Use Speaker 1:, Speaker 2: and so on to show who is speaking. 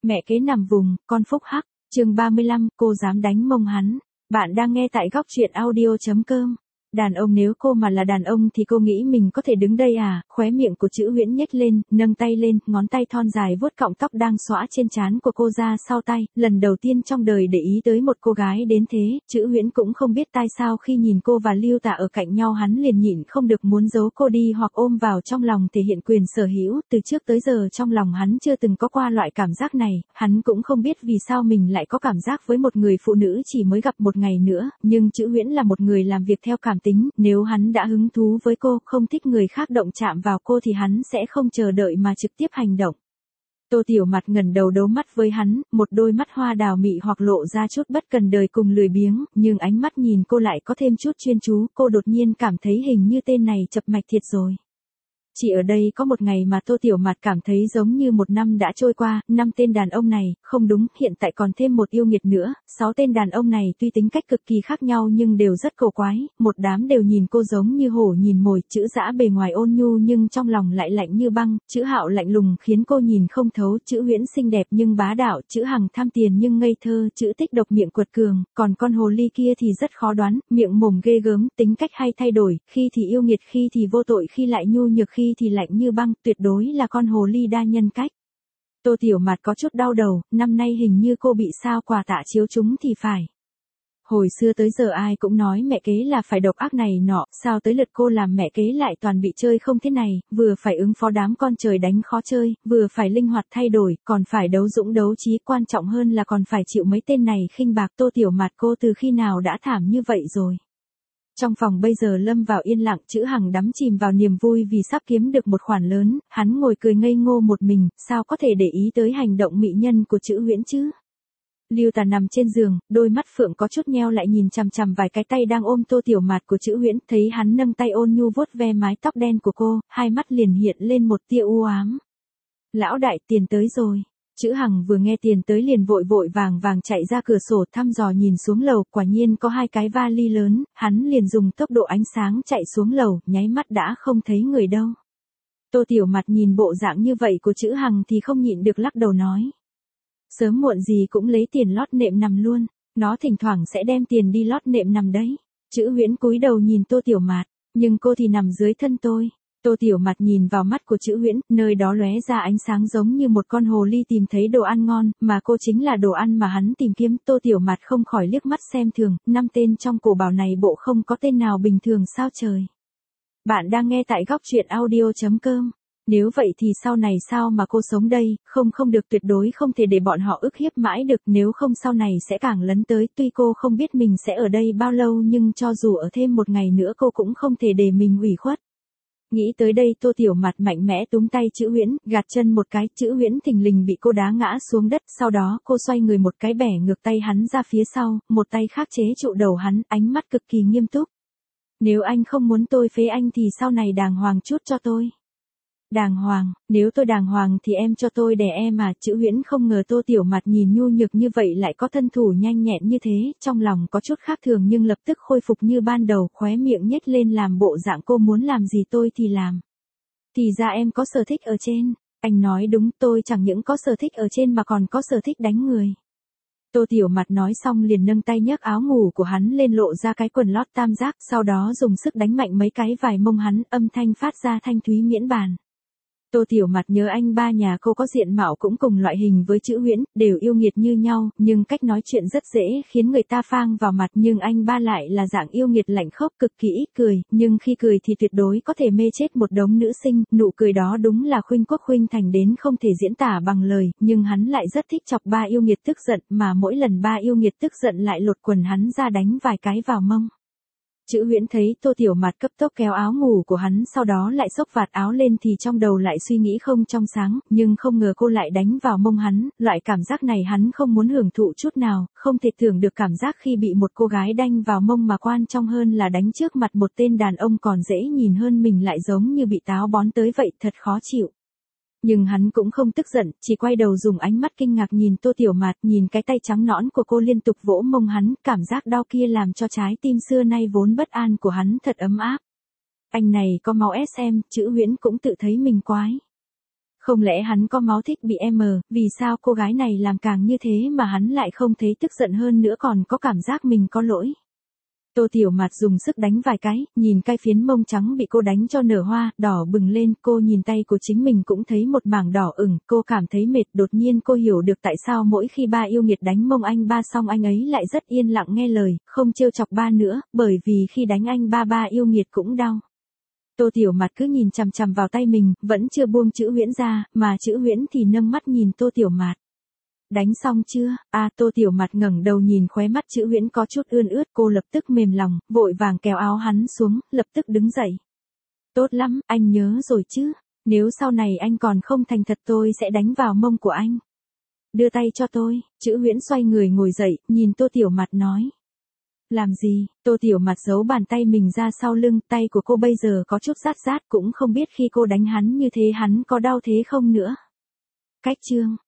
Speaker 1: Mẹ kế nằm vùng, con phúc hắc, chương 35, cô dám đánh mông hắn. Bạn đang nghe tại góc truyện audio.com. Đàn ông nếu cô mà là đàn ông thì cô nghĩ mình có thể đứng đây à? Khóe miệng của Chữ Huyễn nhếch lên, nâng tay lên, ngón tay thon dài vuốt cọng tóc đang xõa trên trán của cô ra sau tay. Lần đầu tiên trong đời để ý tới một cô gái đến thế, Chữ Huyễn cũng không biết tại sao khi nhìn cô và Lưu Tả ở cạnh nhau hắn liền nhịn không được muốn giấu cô đi hoặc ôm vào trong lòng thể hiện quyền sở hữu. Từ trước tới giờ trong lòng hắn chưa từng có qua loại cảm giác này, hắn cũng không biết vì sao mình lại có cảm giác với một người phụ nữ chỉ mới gặp một ngày nữa, nhưng Chữ Huyễn là một người làm việc theo cảm tính, nếu hắn đã hứng thú với cô, không thích người khác động chạm vào cô thì hắn sẽ không chờ đợi mà trực tiếp hành động. Tô Tiểu Mạt ngẩng đầu đấu mắt với hắn, một đôi mắt hoa đào mị hoặc lộ ra chút bất cần đời cùng lười biếng, nhưng ánh mắt nhìn cô lại có thêm chút chuyên chú, cô đột nhiên cảm thấy hình như tên này chập mạch thiệt rồi. Chỉ ở đây có một ngày mà Tô Tiểu Mạt cảm thấy giống như một năm đã trôi qua, 5 tên đàn ông này, không đúng, hiện tại còn thêm một yêu nghiệt nữa, 6 tên đàn ông này tuy tính cách cực kỳ khác nhau nhưng đều rất cổ quái, một đám đều nhìn cô giống như hổ nhìn mồi, Chữ Dã bề ngoài ôn nhu nhưng trong lòng lại lạnh như băng, Chữ Hạo lạnh lùng khiến cô nhìn không thấu, Chữ Huyễn xinh đẹp nhưng bá đạo, Chữ Hằng tham tiền nhưng ngây thơ, Chữ Tích độc miệng quật cường, còn con hồ ly kia thì rất khó đoán, miệng mồm ghê gớm, tính cách hay thay đổi, khi thì yêu nghiệt, khi thì vô tội, khi lại nhu nhược, khi thì lạnh như băng, tuyệt đối là con hồ ly đa nhân cách. Tô Tiểu Mạt có chút đau đầu, năm nay hình như cô bị sao Quả Tạ chiếu chúng thì phải. Hồi xưa tới giờ ai cũng nói mẹ kế là phải độc ác này nọ, sao tới lượt cô làm mẹ kế lại toàn bị chơi không thế này, vừa phải ứng phó đám con trời đánh khó chơi, vừa phải linh hoạt thay đổi, còn phải đấu dũng đấu trí, quan trọng hơn là còn phải chịu mấy tên này khinh bạc. Tô Tiểu Mạt cô từ khi nào đã thảm như vậy rồi. Trong phòng bây giờ lâm vào yên lặng, Chữ Hằng đắm chìm vào niềm vui vì sắp kiếm được một khoản lớn, hắn ngồi cười ngây ngô một mình, sao có thể để ý tới hành động mị nhân của Chữ Huyễn chứ. Lưu Tà nằm trên giường, đôi mắt phượng có chút nheo lại nhìn chằm chằm vài cái tay đang ôm Tô Tiểu Mạt của Chữ Huyễn, thấy hắn nâng tay ôn nhu vuốt ve mái tóc đen của cô, hai mắt liền hiện lên một tia u ám. Lão đại, tiền tới rồi. Chữ Hằng vừa nghe tiền tới liền vội vội vàng vàng chạy ra cửa sổ thăm dò nhìn xuống lầu, quả nhiên có 2 cái vali lớn, hắn liền dùng tốc độ ánh sáng chạy xuống lầu, nháy mắt đã không thấy người đâu. Tô Tiểu Mạt nhìn bộ dạng như vậy của Chữ Hằng thì không nhịn được lắc đầu nói. Sớm muộn gì cũng lấy tiền lót nệm nằm luôn, nó thỉnh thoảng sẽ đem tiền đi lót nệm nằm đấy. Chữ Huyễn cúi đầu nhìn Tô Tiểu Mạt, nhưng cô thì nằm dưới thân tôi. Tô Tiểu Mạt nhìn vào mắt của Chữ Huyễn, nơi đó lóe ra ánh sáng giống như một con hồ ly tìm thấy đồ ăn ngon, mà cô chính là đồ ăn mà hắn tìm kiếm. Tô Tiểu Mạt không khỏi liếc mắt xem thường, 5 tên trong cổ bảo này bộ không có tên nào bình thường sao trời. Bạn đang nghe tại góc truyện audio.com. Nếu vậy thì sau này sao mà cô sống đây, không được, tuyệt đối không thể để bọn họ ức hiếp mãi được, nếu không sau này sẽ càng lấn tới. Tuy cô không biết mình sẽ ở đây bao lâu nhưng cho dù ở thêm một ngày nữa cô cũng không thể để mình ủy khuất. Nghĩ tới đây Tô Tiểu Mạt mạnh mẽ túm tay Chữ Huyễn, gạt chân một cái, Chữ Huyễn thình lình bị cô đá ngã xuống đất, sau đó cô xoay người một cái bẻ ngược tay hắn ra phía sau, một tay khác chế trụ đầu hắn, ánh mắt cực kỳ nghiêm túc. Nếu anh không muốn tôi phế anh thì sau này đàng hoàng chút cho tôi. Đàng hoàng, nếu tôi đàng hoàng thì em cho tôi đẻ em à. Chữ Huyễn không ngờ Tô Tiểu Mạt nhìn nhu nhược như vậy lại có thân thủ nhanh nhẹn như thế, trong lòng có chút khác thường nhưng lập tức khôi phục như ban đầu, khóe miệng nhếch lên làm bộ dạng cô muốn làm gì tôi thì làm. Thì ra em có sở thích ở trên, anh nói đúng, tôi chẳng những có sở thích ở trên mà còn có sở thích đánh người. Tô Tiểu Mạt nói xong liền nâng tay nhấc áo ngủ của hắn lên lộ ra cái quần lót tam giác, sau đó dùng sức đánh mạnh mấy cái vài mông hắn, âm thanh phát ra thanh thúy miễn bàn. Tô Tiểu Mạt nhớ anh ba nhà cô có diện mạo cũng cùng loại hình với Chữ Huyễn, đều yêu nghiệt như nhau, nhưng cách nói chuyện rất dễ khiến người ta phang vào mặt, nhưng anh ba lại là dạng yêu nghiệt lạnh khốc, cực kỳ ít cười, nhưng khi cười thì tuyệt đối có thể mê chết một đống nữ sinh, nụ cười đó đúng là khuynh quốc khuynh thành đến không thể diễn tả bằng lời, nhưng hắn lại rất thích chọc ba yêu nghiệt tức giận, mà mỗi lần ba yêu nghiệt tức giận lại lột quần hắn ra đánh vài cái vào mông. Chữ Huyễn thấy Tô Tiểu Mạt cấp tốc kéo áo ngủ của hắn sau đó lại xốc vạt áo lên thì trong đầu lại suy nghĩ không trong sáng, nhưng không ngờ cô lại đánh vào mông hắn, loại cảm giác này hắn không muốn hưởng thụ chút nào, không thể tưởng được cảm giác khi bị một cô gái đánh vào mông mà quan trọng hơn là đánh trước mặt một tên đàn ông còn dễ nhìn hơn mình lại giống như bị táo bón tới vậy, thật khó chịu. Nhưng hắn cũng không tức giận, chỉ quay đầu dùng ánh mắt kinh ngạc nhìn Tô Tiểu Mạt, nhìn cái tay trắng nõn của cô liên tục vỗ mông hắn, cảm giác đau kia làm cho trái tim xưa nay vốn bất an của hắn thật ấm áp. Anh này có máu SM, Chữ Huyễn cũng tự thấy mình quái. Không lẽ hắn có máu thích bị em, vì sao cô gái này làm càng như thế mà hắn lại không thấy tức giận hơn nữa còn có cảm giác mình có lỗi. Tô Tiểu Mạt dùng sức đánh vài cái, nhìn cái phiến mông trắng bị cô đánh cho nở hoa, đỏ bừng lên, cô nhìn tay của chính mình cũng thấy một mảng đỏ ửng, cô cảm thấy mệt, đột nhiên cô hiểu được tại sao mỗi khi ba yêu nghiệt đánh mông anh ba xong anh ấy lại rất yên lặng nghe lời, không trêu chọc ba nữa, bởi vì khi đánh anh ba yêu nghiệt cũng đau. Tô Tiểu Mạt cứ nhìn chằm chằm vào tay mình, vẫn chưa buông chữ Huyễn ra, mà chữ Huyễn thì nâng mắt nhìn Tô Tiểu Mạt. Đánh xong chưa? Tô Tiểu Mạt ngẩng đầu nhìn khóe mắt chữ Huyễn có chút ươn ướt, cô lập tức mềm lòng, vội vàng kéo áo hắn xuống, lập tức đứng dậy. Tốt lắm, anh nhớ rồi chứ, nếu sau này anh còn không thành thật tôi sẽ đánh vào mông của anh. Đưa tay cho tôi, chữ Huyễn xoay người ngồi dậy, nhìn Tô Tiểu Mạt nói. Làm gì? Tô Tiểu Mạt giấu bàn tay mình ra sau lưng, tay của cô bây giờ có chút rát rát, cũng không biết khi cô đánh hắn như thế hắn có đau thế không nữa. Cách chương